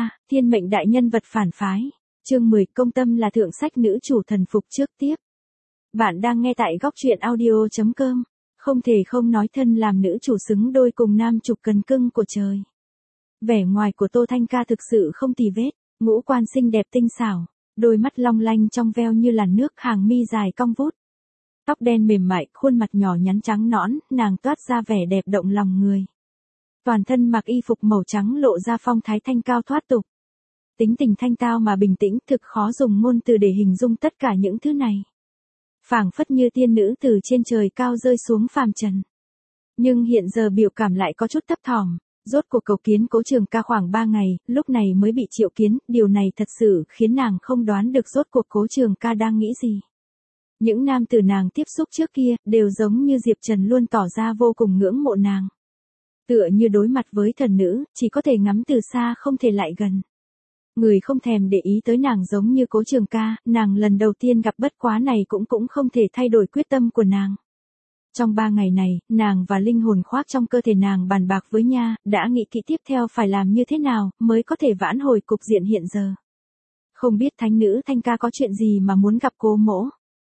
Ca, thiên mệnh đại nhân vật phản phái. Chương 10, công tâm là thượng sách nữ chủ thần phục trước tiếp. Bạn đang nghe tại góc truyện audio.com. Không thể không nói thân làm nữ chủ xứng đôi cùng nam chụp cần cưng của trời. Vẻ ngoài của Tô Thanh Ca thực sự không tì vết, ngũ quan xinh đẹp tinh xảo, đôi mắt long lanh trong veo như làn nước, hàng mi dài cong vút. Tóc đen mềm mại, khuôn mặt nhỏ nhắn trắng nõn, nàng toát ra vẻ đẹp động lòng người. Toàn thân mặc y phục màu trắng lộ ra phong thái thanh cao thoát tục. Tính tình thanh tao mà bình tĩnh, thực khó dùng ngôn từ để hình dung tất cả những thứ này. Phảng phất như tiên nữ từ trên trời cao rơi xuống phàm trần. Nhưng hiện giờ biểu cảm lại có chút thấp thỏm, rốt cuộc cầu kiến Cố Trường Ca khoảng 3 ngày, lúc này mới bị triệu kiến, điều này thật sự khiến nàng không đoán được rốt cuộc Cố Trường Ca đang nghĩ gì. Những nam tử nàng tiếp xúc trước kia, đều giống như Diệp Trần luôn tỏ ra vô cùng ngưỡng mộ nàng. Tựa như đối mặt với thần nữ, chỉ có thể ngắm từ xa không thể lại gần. Người không thèm để ý tới nàng giống như Cố Trường Ca, nàng lần đầu tiên gặp bất quá này cũng không thể thay đổi quyết tâm của nàng. Trong 3 ngày này, nàng và linh hồn khoác trong cơ thể nàng bàn bạc với nha, đã nghĩ kỹ tiếp theo phải làm như thế nào, mới có thể vãn hồi cục diện hiện giờ. Không biết thánh nữ Thanh Ca có chuyện gì mà muốn gặp Cố mỗ.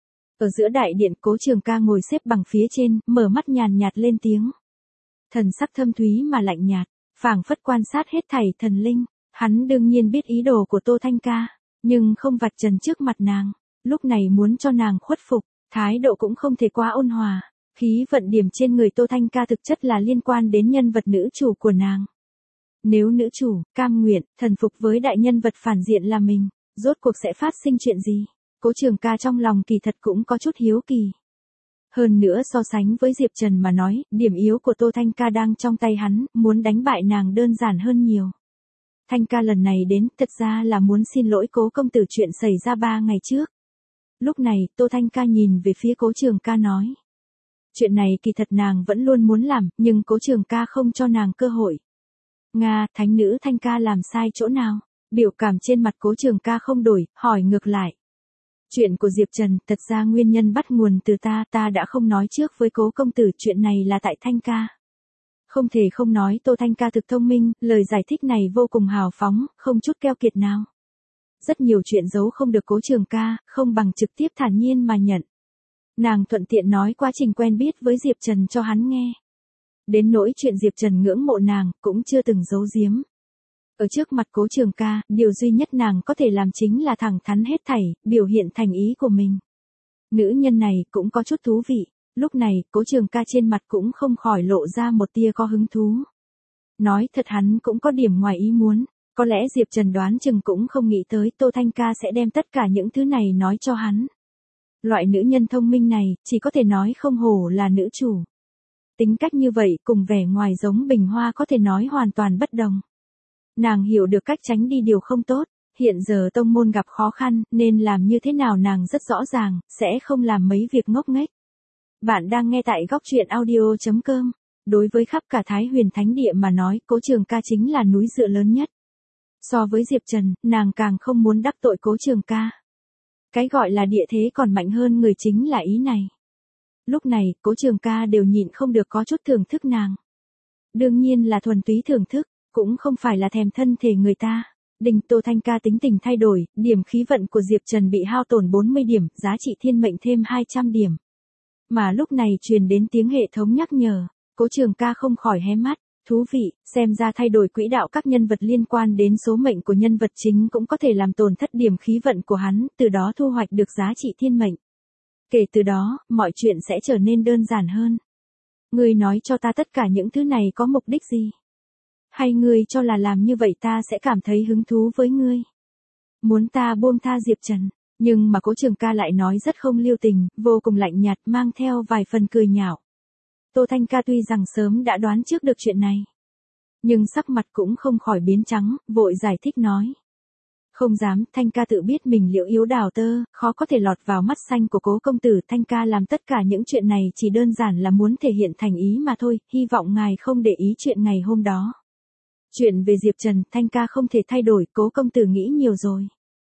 Ở giữa đại điện, Cố Trường Ca ngồi xếp bằng phía trên, mở mắt nhàn nhạt lên tiếng. Thần sắc thâm thúy mà lạnh nhạt, phảng phất quan sát hết thảy thần linh. Hắn đương nhiên biết ý đồ của Tô Thanh Ca, nhưng không vạch trần trước mặt nàng, lúc này muốn cho nàng khuất phục, thái độ cũng không thể quá ôn hòa. Khí vận điểm trên người Tô Thanh Ca thực chất là liên quan đến nhân vật nữ chủ của nàng. Nếu nữ chủ, cam nguyện, thần phục với đại nhân vật phản diện là mình, rốt cuộc sẽ phát sinh chuyện gì? Cố Trường Ca trong lòng kỳ thật cũng có chút hiếu kỳ. Hơn nữa so sánh với Diệp Trần mà nói, điểm yếu của Tô Thanh Ca đang trong tay hắn, muốn đánh bại nàng đơn giản hơn nhiều. Thanh Ca lần này đến, thật ra là muốn xin lỗi Cố công tử chuyện xảy ra 3 ngày trước. Lúc này, Tô Thanh Ca nhìn về phía Cố Trường Ca nói. Chuyện này kỳ thật nàng vẫn luôn muốn làm, nhưng Cố Trường Ca không cho nàng cơ hội. Nga, thánh nữ Thanh Ca làm sai chỗ nào? Biểu cảm trên mặt Cố Trường Ca không đổi, hỏi ngược lại. Chuyện của Diệp Trần, thật ra nguyên nhân bắt nguồn từ ta đã không nói trước với Cố công tử, chuyện này là tại Thanh Ca. Không thể không nói Tô Thanh Ca thực thông minh, lời giải thích này vô cùng hào phóng, không chút keo kiệt nào. Rất nhiều chuyện giấu không được Cố Trường Ca, không bằng trực tiếp thản nhiên mà nhận. Nàng thuận tiện nói quá trình quen biết với Diệp Trần cho hắn nghe. Đến nỗi chuyện Diệp Trần ngưỡng mộ nàng, cũng chưa từng giấu giếm. Ở trước mặt Cố Trường Ca, điều duy nhất nàng có thể làm chính là thẳng thắn hết thảy, biểu hiện thành ý của mình. Nữ nhân này cũng có chút thú vị. Lúc này, Cố Trường Ca trên mặt cũng không khỏi lộ ra một tia có hứng thú. Nói thật hắn cũng có điểm ngoài ý muốn, có lẽ Diệp Trần đoán chừng cũng không nghĩ tới Tô Thanh Ca sẽ đem tất cả những thứ này nói cho hắn. Loại nữ nhân thông minh này, chỉ có thể nói không hổ là nữ chủ. Tính cách như vậy cùng vẻ ngoài giống bình hoa có thể nói hoàn toàn bất đồng. Nàng hiểu được cách tránh đi điều không tốt, hiện giờ tông môn gặp khó khăn, nên làm như thế nào nàng rất rõ ràng, sẽ không làm mấy việc ngốc nghếch. Bạn đang nghe tại góc truyện audio.com. Đối với khắp cả Thái Huyền Thánh Địa mà nói, Cố Trường Ca chính là núi dựa lớn nhất. So với Diệp Trần, nàng càng không muốn đắc tội Cố Trường Ca. Cái gọi là địa thế còn mạnh hơn người chính là ý này. Lúc này, Cố Trường Ca đều nhịn không được có chút thưởng thức nàng. Đương nhiên là thuần túy thưởng thức, cũng không phải là thèm thân thể người ta. Đình Tô Thanh Ca tính tình thay đổi, điểm khí vận của Diệp Trần bị hao tổn 40 điểm, giá trị thiên mệnh thêm 200 điểm. Mà lúc này truyền đến tiếng hệ thống nhắc nhở, Cố Trường Ca không khỏi hé mắt, thú vị, xem ra thay đổi quỹ đạo các nhân vật liên quan đến số mệnh của nhân vật chính cũng có thể làm tổn thất điểm khí vận của hắn, từ đó thu hoạch được giá trị thiên mệnh. Kể từ đó, mọi chuyện sẽ trở nên đơn giản hơn. Ngươi nói cho ta tất cả những thứ này có mục đích gì? Hay ngươi cho là làm như vậy ta sẽ cảm thấy hứng thú với ngươi? Muốn ta buông tha Diệp Trần? Nhưng mà Cố Trường Ca lại nói rất không lưu tình, vô cùng lạnh nhạt, mang theo vài phần cười nhạo. Tô Thanh Ca tuy rằng sớm đã đoán trước được chuyện này, nhưng sắc mặt cũng không khỏi biến trắng, vội giải thích nói. Không dám, Thanh Ca tự biết mình liễu yếu đào tơ, khó có thể lọt vào mắt xanh của Cố công tử. Thanh Ca làm tất cả những chuyện này chỉ đơn giản là muốn thể hiện thành ý mà thôi, hy vọng ngài không để ý chuyện ngày hôm đó. Chuyện về Diệp Trần, Thanh Ca không thể thay đổi, Cố công tử nghĩ nhiều rồi.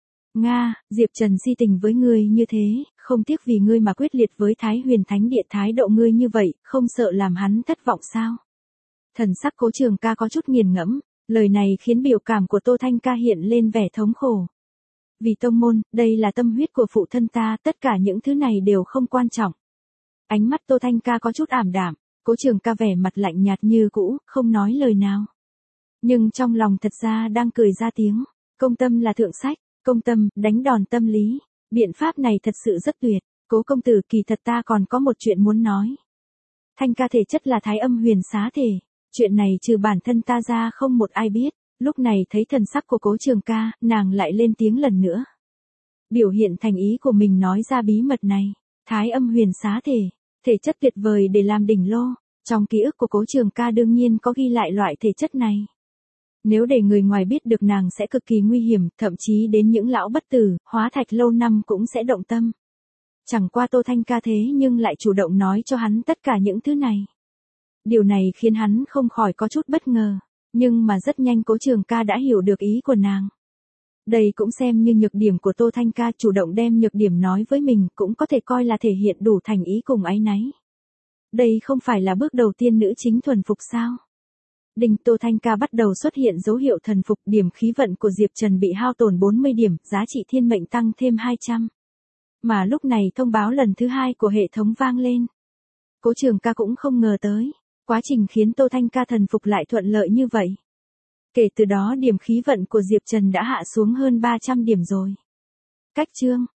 Nga, Diệp Trần si tình với ngươi như thế, không tiếc vì ngươi mà quyết liệt với Thái Huyền Thánh Địa, thái độ ngươi như vậy, không sợ làm hắn thất vọng sao? Thần sắc Cố Trường Ca có chút nghiền ngẫm, Lời này khiến biểu cảm của Tô Thanh Ca hiện lên vẻ thống khổ. Vì tông môn, đây là tâm huyết của phụ thân ta, tất cả những thứ này đều không quan trọng. Ánh mắt Tô Thanh Ca có chút ảm đạm, Cố Trường Ca vẻ mặt lạnh nhạt như cũ, không nói lời nào. Nhưng trong lòng thật ra đang cười ra tiếng. Công tâm là thượng sách, công tâm, đánh đòn tâm lý. Biện pháp này thật sự rất tuyệt. Cố công tử, kỳ thật ta còn có một chuyện muốn nói. Thanh Ca thể chất là Thái Âm Huyền Xá thể. Chuyện này trừ bản thân ta ra không một ai biết. Lúc này thấy thần sắc của Cố Trường Ca, nàng lại lên tiếng lần nữa. Biểu hiện thành ý của mình nói ra bí mật này. Thái Âm Huyền Xá thể. Thể chất tuyệt vời để làm đỉnh lô. Trong ký ức của Cố Trường Ca đương nhiên có ghi lại loại thể chất này. Nếu để người ngoài biết được nàng sẽ cực kỳ nguy hiểm, thậm chí đến những lão bất tử, hóa thạch lâu năm cũng sẽ động tâm. Chẳng qua Tô Thanh Ca thế nhưng lại chủ động nói cho hắn tất cả những thứ này. Điều này khiến hắn không khỏi có chút bất ngờ, nhưng mà rất nhanh Cố Trường Ca đã hiểu được ý của nàng. Đây cũng xem như nhược điểm của Tô Thanh Ca, chủ động đem nhược điểm nói với mình cũng có thể coi là thể hiện đủ thành ý cùng áy náy. Đây không phải là bước đầu tiên nữ chính thuần phục sao? Đinh, Tô Thanh Ca bắt đầu xuất hiện dấu hiệu thần phục, điểm khí vận của Diệp Trần bị hao tổn 40 điểm, giá trị thiên mệnh tăng thêm 200. Mà lúc này thông báo lần thứ 2 của hệ thống vang lên. Cố Trường Ca cũng không ngờ tới, quá trình khiến Tô Thanh Ca thần phục lại thuận lợi như vậy. Kể từ đó điểm khí vận của Diệp Trần đã hạ xuống hơn 300 điểm rồi. Cách chương